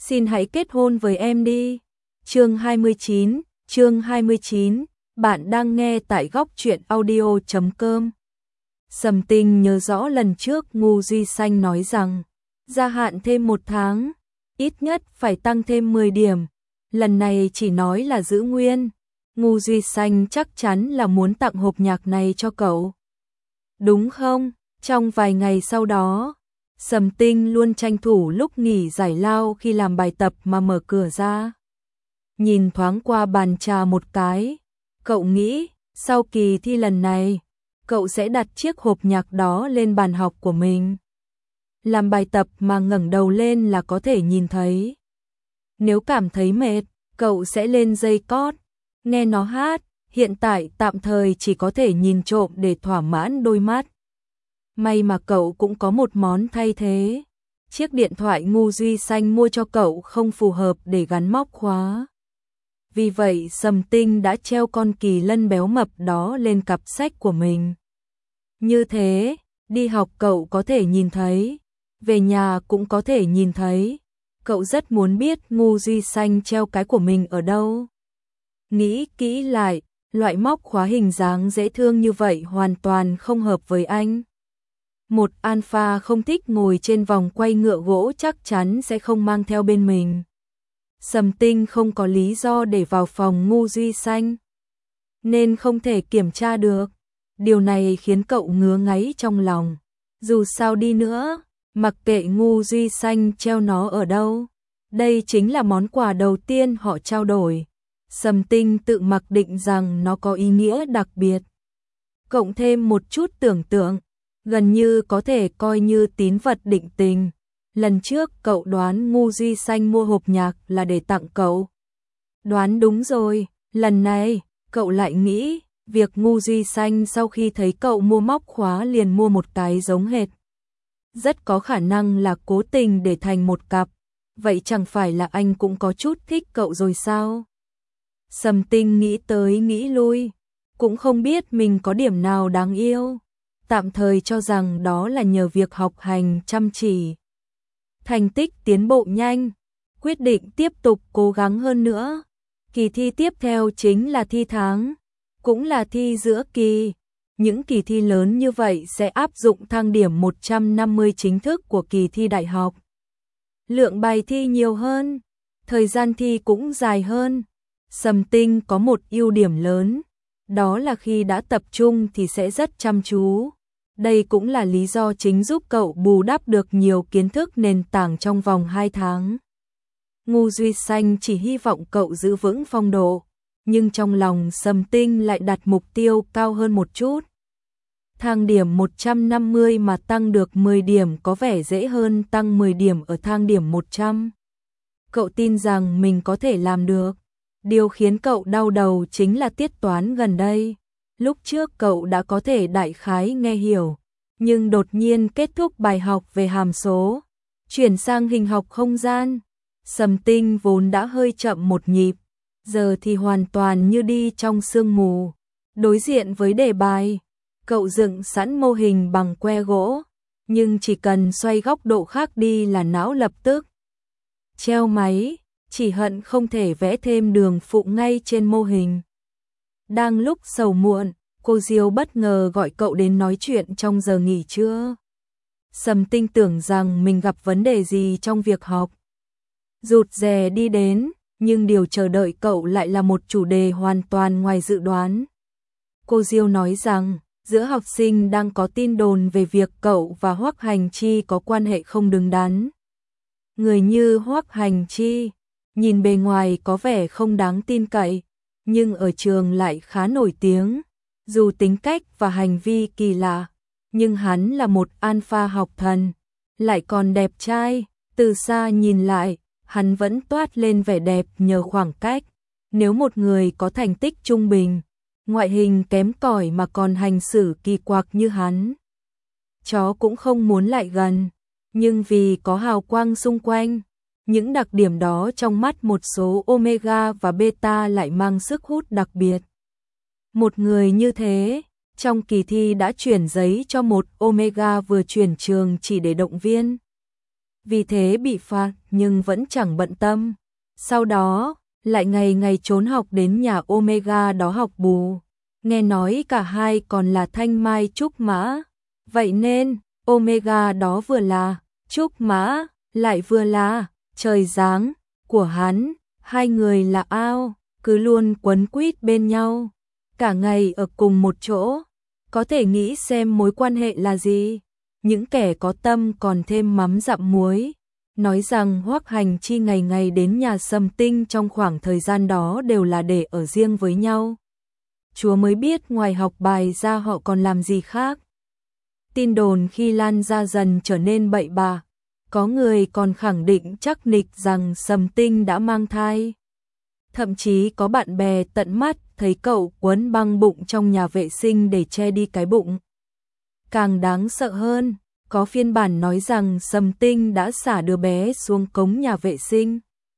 Xin hãy kết hôn với em đi. Chương 29, bạn đang nghe tại góc truyện audio.com. Sầm Tinh nhớ rõ lần trước Ngô Duy Xanh nói rằng, gia hạn thêm 1 tháng, ít nhất phải tăng thêm 10 điểm. Lần này chỉ nói là giữ nguyên. Ngô Duy Xanh chắc chắn là muốn tặng hộp nhạc này cho cậu. Đúng không? Trong vài ngày sau đó, Sầm Tinh luôn tranh thủ lúc nghỉ giải lao khi làm bài tập mà mở cửa ra. Nhìn thoáng qua bàn trà một cái, cậu nghĩ, sau kỳ thi lần này, cậu sẽ đặt chiếc hộp nhạc đó lên bàn học của mình. Làm bài tập mà ngẩng đầu lên là có thể nhìn thấy. Nếu cảm thấy mệt, cậu sẽ lên dây cót, nghe nó hát, hiện tại tạm thời chỉ có thể nhìn trộm để thỏa mãn đôi mắt. May mà cậu cũng có một món thay thế. Chiếc điện thoại Ngô Duy Xanh mua cho cậu không phù hợp để gắn móc khóa. Vì vậy Sầm Tinh đã treo con kỳ lân béo mập đó lên cặp sách của mình. Như thế, đi học cậu có thể nhìn thấy, về nhà cũng có thể nhìn thấy. Cậu rất muốn biết Ngô Duy Xanh treo cái của mình ở đâu. Nghĩ kỹ lại, loại móc khóa hình dáng dễ thương như vậy hoàn toàn không hợp với anh. Một alpha không thích ngồi trên vòng quay ngựa gỗ chắc chắn sẽ không mang theo bên mình. Sầm Tinh không có lý do để vào phòng Ngô Duy Xanh, nên không thể kiểm tra được. Điều này khiến cậu ngứa ngáy trong lòng. Dù sao đi nữa, mặc kệ Ngô Duy Xanh treo nó ở đâu, đây chính là món quà đầu tiên họ trao đổi. Sầm Tinh tự mặc định rằng nó có ý nghĩa đặc biệt. Cộng thêm một chút tưởng tượng, gần như có thể coi như tín vật định tình. Lần trước cậu đoán Ngô Duy Xanh mua hộp nhạc là để tặng cậu. Đoán đúng rồi, lần này, cậu lại nghĩ, việc Ngô Duy Xanh sau khi thấy cậu mua móc khóa liền mua một cái giống hệt. Rất có khả năng là cố tình để thành một cặp, vậy chẳng phải là anh cũng có chút thích cậu rồi sao? Sầm Tinh nghĩ tới nghĩ lui, cũng không biết mình có điểm nào đáng yêu. Tạm thời cho rằng đó là nhờ việc học hành chăm chỉ. Thành tích tiến bộ nhanh, quyết định tiếp tục cố gắng hơn nữa. Kỳ thi tiếp theo chính là thi tháng, cũng là thi giữa kỳ. Những kỳ thi lớn như vậy sẽ áp dụng thang điểm 150 chính thức của kỳ thi đại học. Lượng bài thi nhiều hơn, thời gian thi cũng dài hơn. Sầm Tinh có một ưu điểm lớn, đó là khi đã tập trung thì sẽ rất chăm chú. Đây cũng là lý do chính giúp cậu bù đắp được nhiều kiến thức nền tảng trong vòng 2 tháng. Ngô Duy Xanh chỉ hy vọng cậu giữ vững phong độ, nhưng trong lòng Sầm Tinh lại đặt mục tiêu cao hơn một chút. Thang điểm 150 mà tăng được 10 điểm có vẻ dễ hơn tăng 10 điểm ở thang điểm 100. Cậu tin rằng mình có thể làm được. Điều khiến cậu đau đầu chính là tiết toán gần đây. Lúc trước cậu đã có thể đại khái nghe hiểu, nhưng đột nhiên kết thúc bài học về hàm số, chuyển sang hình học không gian. Sầm Tinh vốn đã hơi chậm một nhịp, giờ thì hoàn toàn như đi trong sương mù. Đối diện với đề bài, cậu dựng sẵn mô hình bằng que gỗ, nhưng chỉ cần xoay góc độ khác đi là não lập tức treo máy, chỉ hận không thể vẽ thêm đường phụ ngay trên mô hình. Đang lúc sầu muộn, cô Diêu bất ngờ gọi cậu đến nói chuyện trong giờ nghỉ trưa. Sầm Tinh tưởng rằng mình gặp vấn đề gì trong việc học, rụt rè đi đến, nhưng điều chờ đợi cậu lại là một chủ đề hoàn toàn ngoài dự đoán. Cô Diêu nói rằng, giữa học sinh đang có tin đồn về việc cậu và Hoắc Hành Chi có quan hệ không đứng đắn. Người như Hoắc Hành Chi, nhìn bề ngoài có vẻ không đáng tin cậy, nhưng ở trường lại khá nổi tiếng. Dù tính cách và hành vi kỳ lạ, nhưng hắn là một alpha học thần, lại còn đẹp trai. Từ xa nhìn lại, hắn vẫn toát lên vẻ đẹp nhờ khoảng cách. Nếu một người có thành tích trung bình, ngoại hình kém cỏi mà còn hành xử kỳ quặc như hắn, chó cũng không muốn lại gần. Nhưng vì có hào quang xung quanh, những đặc điểm đó trong mắt một số omega và beta lại mang sức hút đặc biệt. Một người như thế, trong kỳ thi đã chuyển giấy cho một omega vừa chuyển trường chỉ để động viên. vì thế bị phạt nhưng vẫn chẳng bận tâm. Sau đó, lại ngày ngày trốn học đến nhà Omega đó học bù. Nghe nói cả hai còn là thanh mai trúc mã. Vậy nên, Omega đó vừa là trúc mã, lại vừa là trời giáng của hắn. Hai người là ao, cứ luôn quấn quýt bên nhau. Cả ngày ở cùng một chỗ. Có thể nghĩ xem mối quan hệ là gì. Những kẻ có tâm còn thêm mắm dặm muối. Nói rằng Hoắc Hành Chi ngày ngày đến nhà Sầm Tinh trong khoảng thời gian đó đều là để ở riêng với nhau. Chúa mới biết ngoài học bài ra họ còn làm gì khác. Tin đồn khi lan ra dần trở nên bậy bạ. Có người còn khẳng định chắc nịch rằng Sầm Tinh đã mang thai. Thậm chí có bạn bè tận mắt thấy cậu quấn băng bụng trong nhà vệ sinh để che đi cái bụng. Càng đáng sợ hơn, có phiên bản nói rằng Sầm Tinh đã xả đứa bé xuống cống nhà vệ sinh.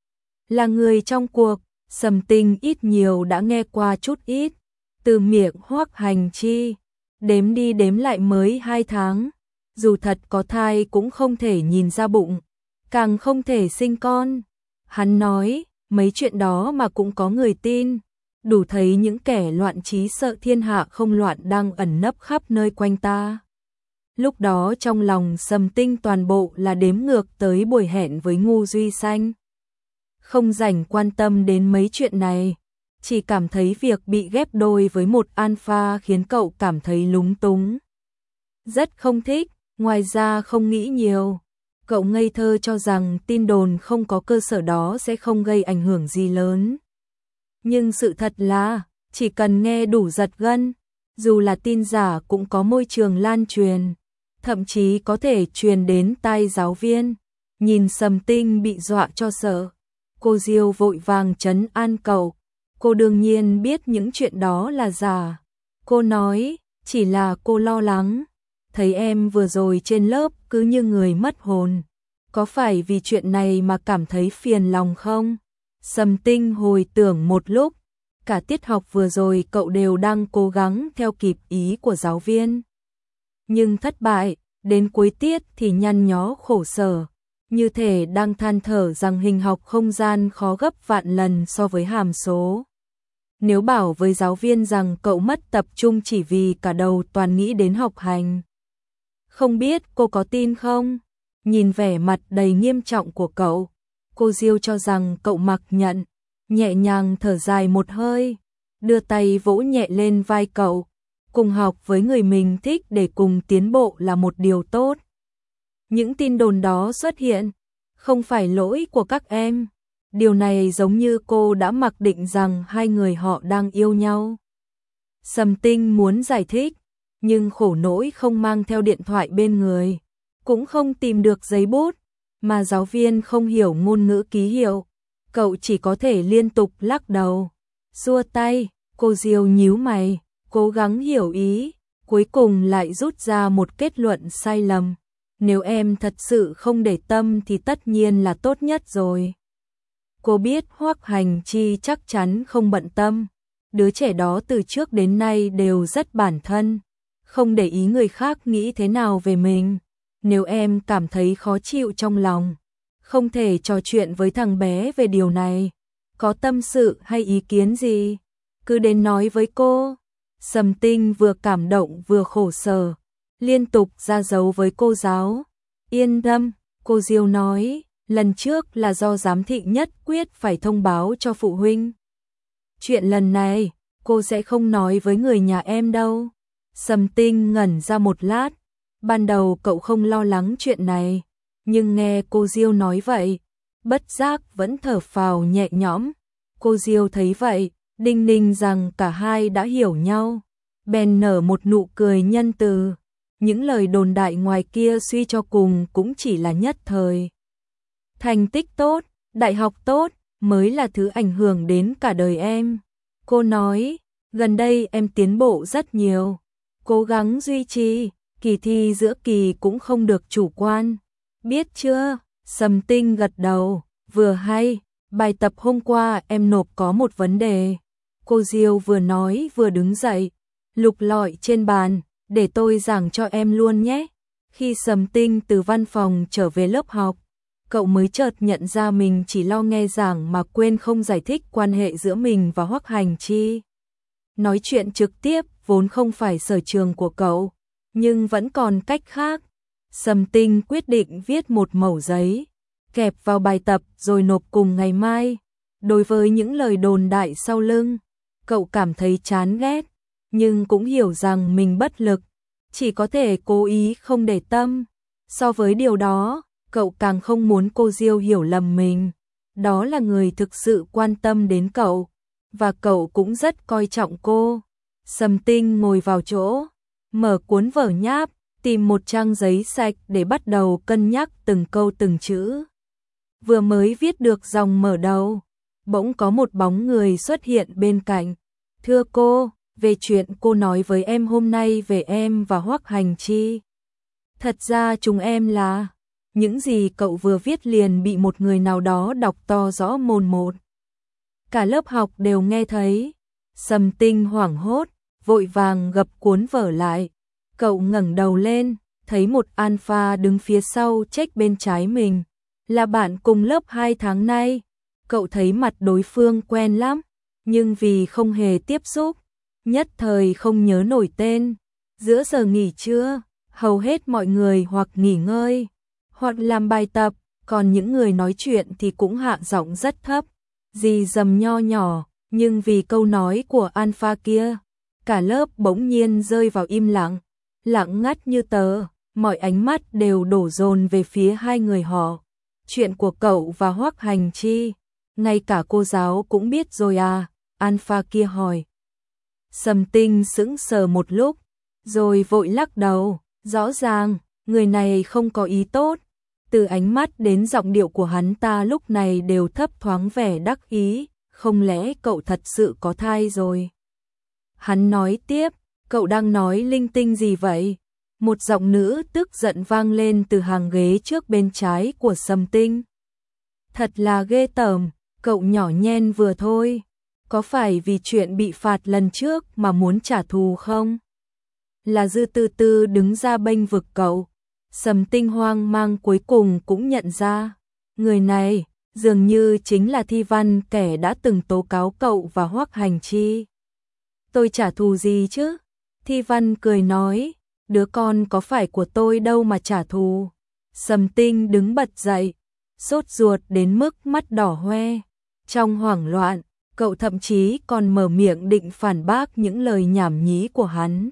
Là người trong cuộc, Sầm Tinh ít nhiều đã nghe qua chút ít, từ miệng Hoắc Hành Chi, đếm đi đếm lại mới 2 tháng, dù thật có thai cũng không thể nhìn ra bụng, càng không thể sinh con. Hắn nói, mấy chuyện đó mà cũng có người tin, đủ thấy những kẻ loạn trí sợ thiên hạ không loạn đang ẩn nấp khắp nơi quanh ta. Lúc đó trong lòng Sầm Tinh toàn bộ là đếm ngược tới buổi hẹn với Ngu Duy Xanh. Không rảnh quan tâm đến mấy chuyện này, chỉ cảm thấy việc bị ghép đôi với một alpha khiến cậu cảm thấy lúng túng. Rất không thích, ngoài ra không nghĩ nhiều. Cậu ngây thơ cho rằng tin đồn không có cơ sở đó sẽ không gây ảnh hưởng gì lớn. Nhưng sự thật là, chỉ cần nghe đủ giật gân, dù là tin giả cũng có môi trường lan truyền, thậm chí có thể truyền đến tai giáo viên. Nhìn Sầm Tinh bị dọa cho sợ, cô Diêu vội vàng trấn an cậu. Cô đương nhiên biết những chuyện đó là giả. Cô nói, chỉ là cô lo lắng. Thấy em vừa rồi trên lớp cứ như người mất hồn. Có phải vì chuyện này mà cảm thấy phiền lòng không? Sầm Tinh hồi tưởng một lúc. Cả tiết học vừa rồi cậu đều đang cố gắng theo kịp ý của giáo viên. Nhưng thất bại, đến cuối tiết thì nhăn nhó khổ sở. Như thể đang than thở rằng hình học không gian khó gấp vạn lần so với hàm số. Nếu bảo với giáo viên rằng cậu mất tập trung chỉ vì cả đầu toàn nghĩ đến học hành. Không biết cô có tin không? Nhìn vẻ mặt đầy nghiêm trọng của cậu, cô Diêu cho rằng cậu mặc nhận, nhẹ nhàng thở dài một hơi, đưa tay vỗ nhẹ lên vai cậu. Cùng học với người mình thích để cùng tiến bộ là một điều tốt. Những tin đồn đó xuất hiện, không phải lỗi của các em. Điều này giống như cô đã mặc định rằng hai người họ đang yêu nhau. Sầm Tinh muốn giải thích, nhưng khổ nỗi không mang theo điện thoại bên người, cũng không tìm được giấy bút, mà giáo viên không hiểu ngôn ngữ ký hiệu. Cậu chỉ có thể liên tục lắc đầu, xua tay. Cô Diêu nhíu mày, cố gắng hiểu ý, cuối cùng lại rút ra một kết luận sai lầm. Nếu em thật sự không để tâm thì tất nhiên là tốt nhất rồi. Cô biết Hoắc Hành Chi chắc chắn không bận tâm. Đứa trẻ đó từ trước đến nay đều rất bản thân, không để ý người khác nghĩ thế nào về mình. Nếu em cảm thấy khó chịu trong lòng, không thể trò chuyện với thằng bé về điều này, có tâm sự hay ý kiến gì, cứ đến nói với cô. Sầm Tinh vừa cảm động vừa khổ sở, liên tục ra dấu với cô giáo. Yên tâm, cô Diêu nói, lần trước là do giám thị nhất quyết phải thông báo cho phụ huynh. Chuyện lần này, cô sẽ không nói với người nhà em đâu. Sầm Tinh ngẩn ra một lát, ban đầu cậu không lo lắng chuyện này, nhưng nghe cô Diêu nói vậy, bất giác vẫn thở phào nhẹ nhõm. Cô Diêu thấy vậy, đinh ninh rằng cả hai đã hiểu nhau, bèn nở một nụ cười nhân từ. Những lời đồn đại ngoài kia suy cho cùng cũng chỉ là nhất thời. Thành tích tốt, đại học tốt mới là thứ ảnh hưởng đến cả đời em. Cô nói, gần đây em tiến bộ rất nhiều, cố gắng duy trì, kỳ thi giữa kỳ cũng không được chủ quan. Biết chưa? Sầm Tinh gật đầu, vừa hay, bài tập hôm qua em nộp có một vấn đề. Cô Diêu vừa nói vừa đứng dậy, lục lọi trên bàn, để tôi giảng cho em luôn nhé. Khi Sầm Tinh từ văn phòng trở về lớp học, cậu mới chợt nhận ra mình chỉ lo nghe giảng mà quên không giải thích quan hệ giữa mình và Hoắc Hành Chi. Nói chuyện trực tiếp vốn không phải sở trường của cậu, nhưng vẫn còn cách khác. Sầm Tinh quyết định viết một mẩu giấy, kẹp vào bài tập rồi nộp cùng ngày mai. Đối với những lời đồn đại sau lưng, cậu cảm thấy chán ghét, nhưng cũng hiểu rằng mình bất lực, chỉ có thể cố ý không để tâm. So với điều đó, cậu càng không muốn cô Diêu hiểu lầm mình. Đó là người thực sự quan tâm đến cậu, và cậu cũng rất coi trọng cô. Sầm Tinh ngồi vào chỗ, mở cuốn vở nháp, tìm một trang giấy sạch để bắt đầu cân nhắc từng câu từng chữ. Vừa mới viết được dòng mở đầu, bỗng có một bóng người xuất hiện bên cạnh. Thưa cô, về chuyện cô nói với em hôm nay về em và Hoắc Hành Chi. Thật ra chúng em là, những gì cậu vừa viết liền bị một người nào đó đọc to rõ mồn một. Cả lớp học đều nghe thấy. Sầm Tinh hoảng hốt, vội vàng gập cuốn vở lại. Cậu ngẩng đầu lên, thấy một alpha đứng phía sau check bên trái mình. Là bạn cùng lớp 2 tháng nay. Cậu thấy mặt đối phương quen lắm, nhưng vì không hề tiếp xúc, nhất thời không nhớ nổi tên. Giữa giờ nghỉ trưa, hầu hết mọi người hoặc nghỉ ngơi, hoặc làm bài tập, còn những người nói chuyện thì cũng hạ giọng rất thấp, rì rầm nho nhỏ, nhưng vì câu nói của alpha kia, cả lớp bỗng nhiên rơi vào im lặng, lặng ngắt như tờ, mọi ánh mắt đều đổ dồn về phía hai người họ. Chuyện của cậu và Hoắc Hành Chi, ngay cả cô giáo cũng biết rồi à? Alpha kia hỏi. Sầm Tinh sững sờ một lúc, rồi vội lắc đầu, rõ ràng, người này không có ý tốt. Từ ánh mắt đến giọng điệu của hắn ta lúc này đều thấp thoáng vẻ đắc ý, không lẽ cậu thật sự có thai rồi? Hắn nói tiếp, cậu đang nói linh tinh gì vậy? Một giọng nữ tức giận vang lên từ hàng ghế trước bên trái của Sầm Tinh. Thật là ghê tởm, cậu nhỏ nhen vừa thôi. Có phải vì chuyện bị phạt lần trước mà muốn trả thù không? Là Dư Tư Tư đứng ra bênh vực cậu. Sầm Tinh hoang mang cuối cùng cũng nhận ra. Người này, dường như chính là Thi Văn, kẻ đã từng tố cáo cậu và Hoắc Hành Chi. Tôi trả thù gì chứ? Thi Văn cười nói, đứa con có phải của tôi đâu mà trả thù. Sầm Tinh đứng bật dậy, sốt ruột đến mức mắt đỏ hoe. Trong hoảng loạn, cậu thậm chí còn mở miệng định phản bác những lời nhảm nhí của hắn.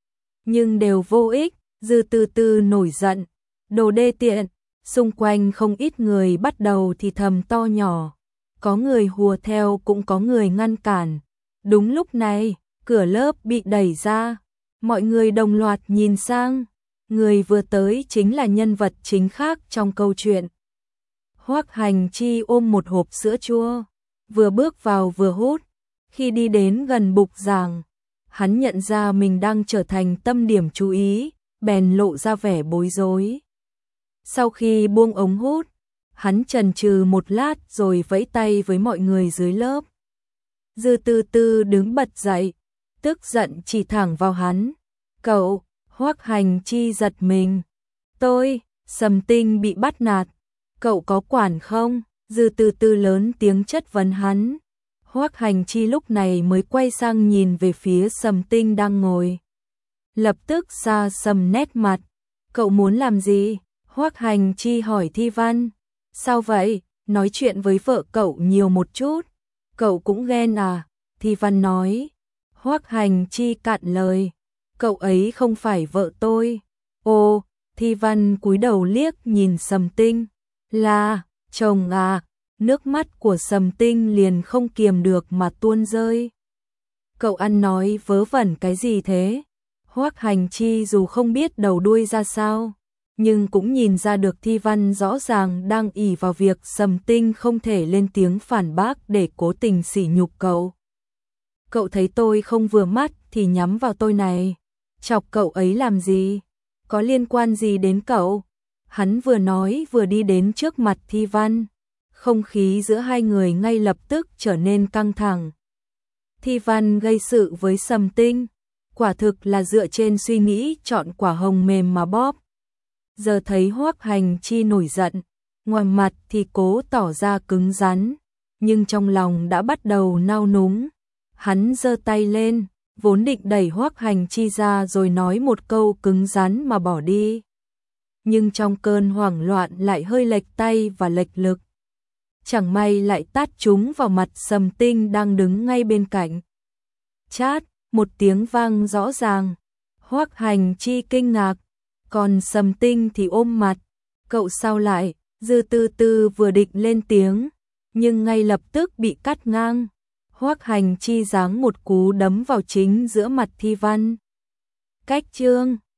Nhưng đều vô ích. Dư Tư Tư nổi giận, đồ đê tiện. Xung quanh không ít người bắt đầu thì thầm to nhỏ, có người hùa theo cũng có người ngăn cản. Đúng lúc này, cửa lớp bị đẩy ra, mọi người đồng loạt nhìn sang, người vừa tới chính là nhân vật chính khác trong câu chuyện. Hoắc Hành Chi ôm một hộp sữa chua, vừa bước vào vừa hút. Khi đi đến gần bục giảng, hắn nhận ra mình đang trở thành tâm điểm chú ý, bèn lộ ra vẻ bối rối. Sau khi buông ống hút, hắn chần chừ một lát rồi vẫy tay với mọi người dưới lớp. Dư Tư Tư đứng bật dậy, tức giận chỉ thẳng vào hắn. Cậu, Hoắc Hành Chi giật mình. Tôi, Sầm Tinh bị bắt nạt. Cậu có quản không? Dư Tư Tư lớn tiếng chất vấn hắn. Hoắc Hành Chi lúc này mới quay sang nhìn về phía Sầm Tinh đang ngồi. Lập tức xa sầm nét mặt. Cậu muốn làm gì? Hoắc Hành Chi hỏi Thi Văn. Sao vậy? Nói chuyện với vợ cậu nhiều một chút. Cậu cũng ghen à? Thi Văn nói. Hoắc Hành Chi cạn lời. Cậu ấy không phải vợ tôi. Ồ, Thi Văn cúi đầu liếc nhìn Sầm Tinh. Là, chồng à? Nước mắt của Sầm Tinh liền không kiềm được mà tuôn rơi. Cậu ăn nói vớ vẩn cái gì thế? Hoắc Hành Chi dù không biết đầu đuôi ra sao, nhưng cũng nhìn ra được Thi Văn rõ ràng đang ỷ vào việc Sầm Tinh không thể lên tiếng phản bác để cố tình sỉ nhục cậu. Cậu thấy tôi không vừa mắt thì nhắm vào tôi này. Chọc cậu ấy làm gì? Có liên quan gì đến cậu? Hắn vừa nói vừa đi đến trước mặt Thi Văn. Không khí giữa hai người ngay lập tức trở nên căng thẳng. Thi Văn gây sự với Sầm Tinh, quả thực là dựa trên suy nghĩ chọn quả hồng mềm mà bóp. Giờ thấy Hoắc Hành Chi nổi giận, ngoài mặt thì cố tỏ ra cứng rắn, nhưng trong lòng đã bắt đầu nao núng. Hắn giơ tay lên, vốn định đẩy Hoắc Hành Chi ra rồi nói một câu cứng rắn mà bỏ đi. Nhưng trong cơn hoảng loạn lại hơi lệch tay và lệch lực. Chẳng may lại tát trúng vào mặt Sầm Tinh đang đứng ngay bên cạnh. Chát, một tiếng vang rõ ràng. Hoắc Hành Chi kinh ngạc, còn Sầm Tinh thì ôm mặt. Cậu sao lại? Dư Tư Tư vừa định lên tiếng, nhưng ngay lập tức bị cắt ngang. Hoắc Hành Chi giáng một cú đấm vào chính giữa mặt Thi Văn. Cách chương